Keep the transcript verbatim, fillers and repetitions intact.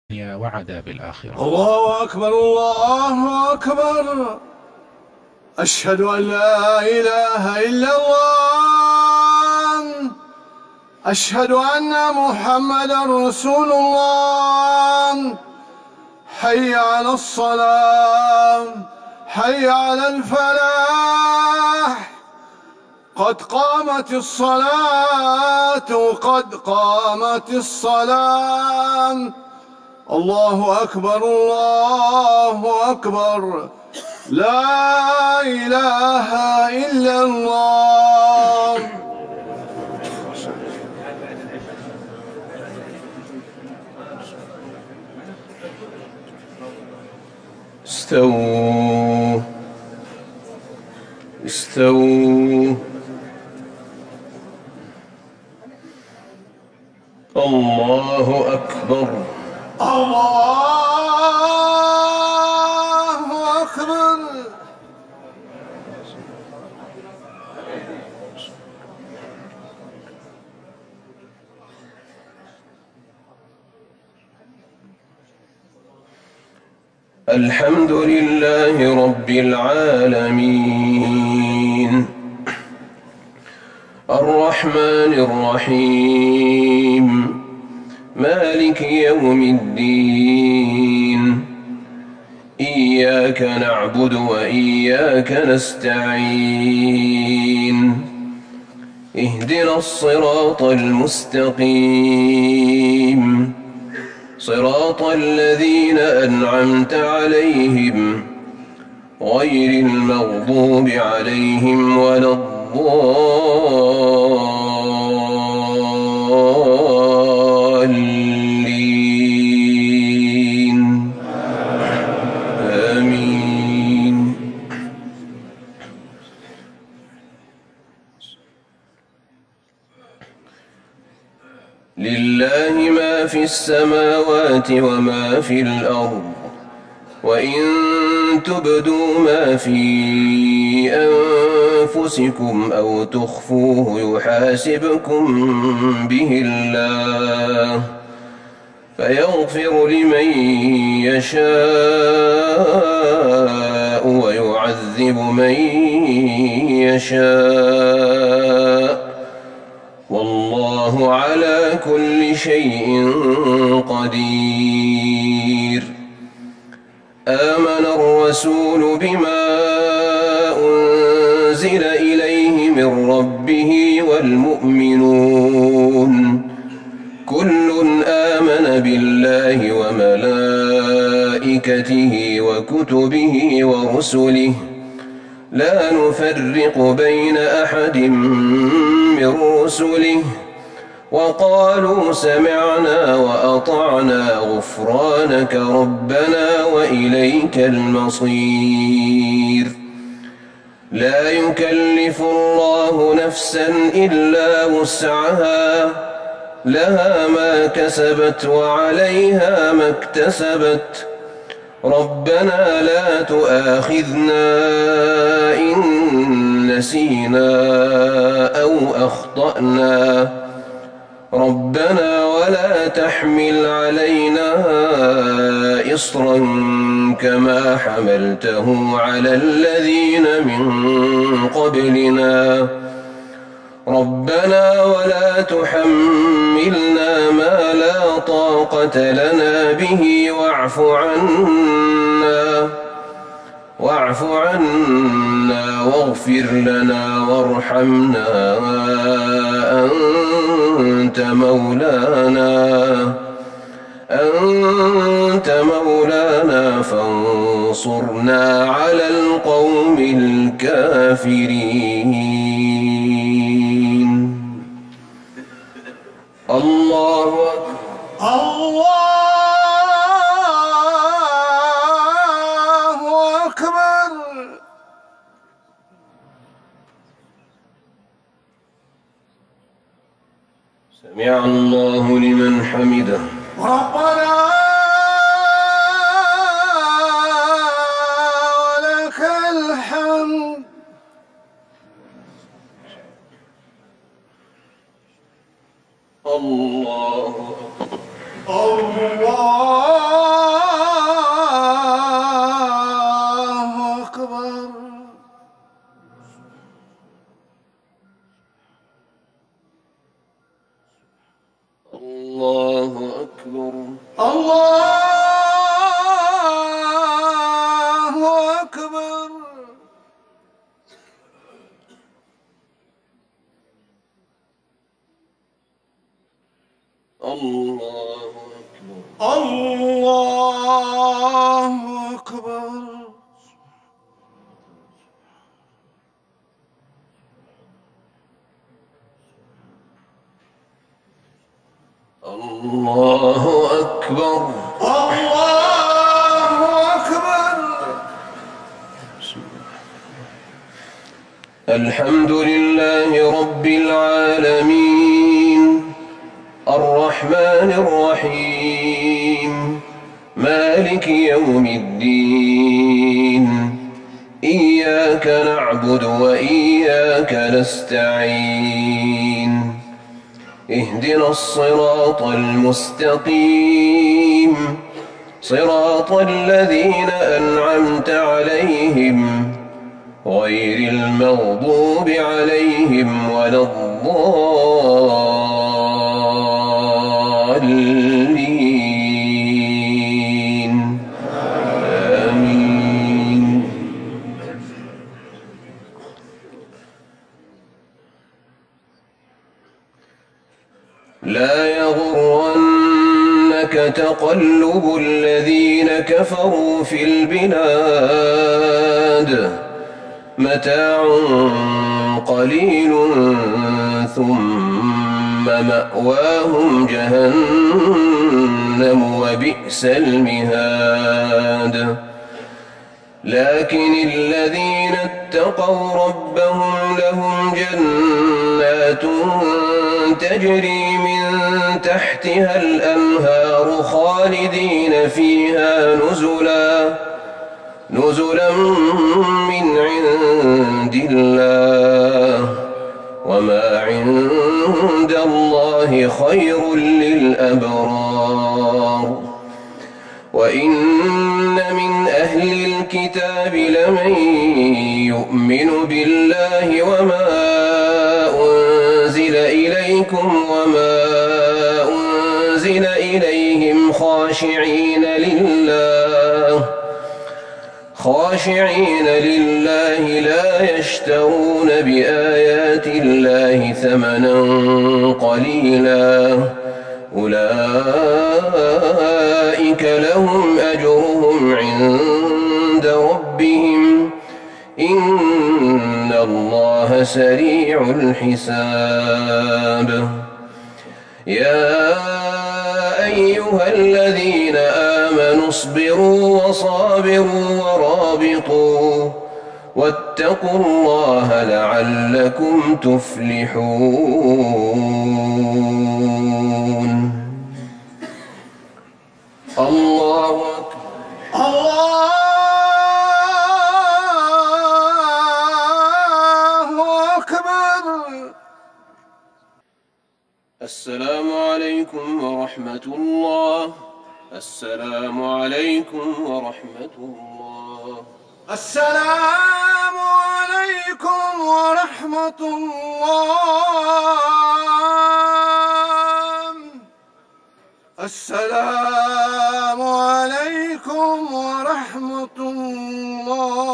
وعذاب الآخرة. الله أكبر الله أكبر. أشهد أن لا إله إلا الله. أشهد أن محمدا رسول الله. حي على الصلاة، حي على الفلاح. قد قامت الصلاة، قد قامت الصلاة. الله أكبر الله أكبر. لا إله إلا الله. استووا استووا. الله أكبر الله أكبر. الحمد لله رب العالمين، الرحمن الرحيم، مالك يوم الدين. إياك نعبد وإياك نستعين. اهدنا الصراط المستقيم، صراط الذين أنعمت عليهم غير المغضوب عليهم ولا الضالين. آمين. لله ما في السماوات وما في الأرض، وإن تبدوا ما في أنفسكم أو تخفوه يحاسبكم به الله، فيغفر لمن يشاء ويعذب من يشاء، والله على كل شيء قدير. آمن الرسول بما أنزل إليه من ربه والمؤمنون كل آمن بالله وملائكته وكتبه ورسله لا نفرق بين أحد من رسله، وقالوا سمعنا وأطعنا غفرانك ربنا وإليك المصير. لا يكلف الله نفسا إلا وسعها، لها ما كسبت وعليها ما اكتسبت. ربنا لا تؤاخذنا إن نسينا أو أخطأنا، ربنا ولا تحمل علينا إصرا كما حملته على الذين من قبلنا، ربنا ولا تحملنا ما لا طاقة لنا به واعف عنا واعف عنا واغفر لنا وارحمنا أنت مولانا أنت مولانا فانصرنا على القوم الكافرين. الله الله أكبر. سمع الله لمن حمده. ربنا ولك الحمد. الله الله أكبر. الله أكبر. الله أكبر. الله أكبر. الله أكبر. الله أكبر. الحمد لله رب العالمين الرحمن الرحيم مالك يوم الدين إياك نعبد وإياك نستعين اهدنا الصراط المستقيم صراط الذين أنعمت عليهم غير المغضوب عليهم ولا الضالين آمين. لا يغرنك تقلب الذين كفروا في البلاد متاع قليل ثم مأواهم جهنم وبئس المهاد. لكن الذين اتقوا ربهم لهم جنات تجري من تحتها الأنهار خالدين فيها نزلا نزلا من عند الله وما عند الله خير للأبرار. وإن من أهل الكتاب لمن يؤمن بالله وما أنزل إليكم وما أنزل إليهم خاشعين لله خاشعين لله لا يشترون بآيات الله ثمنا قليلا أولئك لهم أجرهم عند ربهم إن الله سريع الحساب. يا أيها الذين آمنوا اصبروا وصابروا ورابطوا واتقوا الله لعلكم تفلحون. الله أكبر. الله أكبر. السلام عليكم ورحمة الله. السلام عليكم ورحمة الله. السلام عليكم ورحمة الله. السلام عليكم ورحمة الله.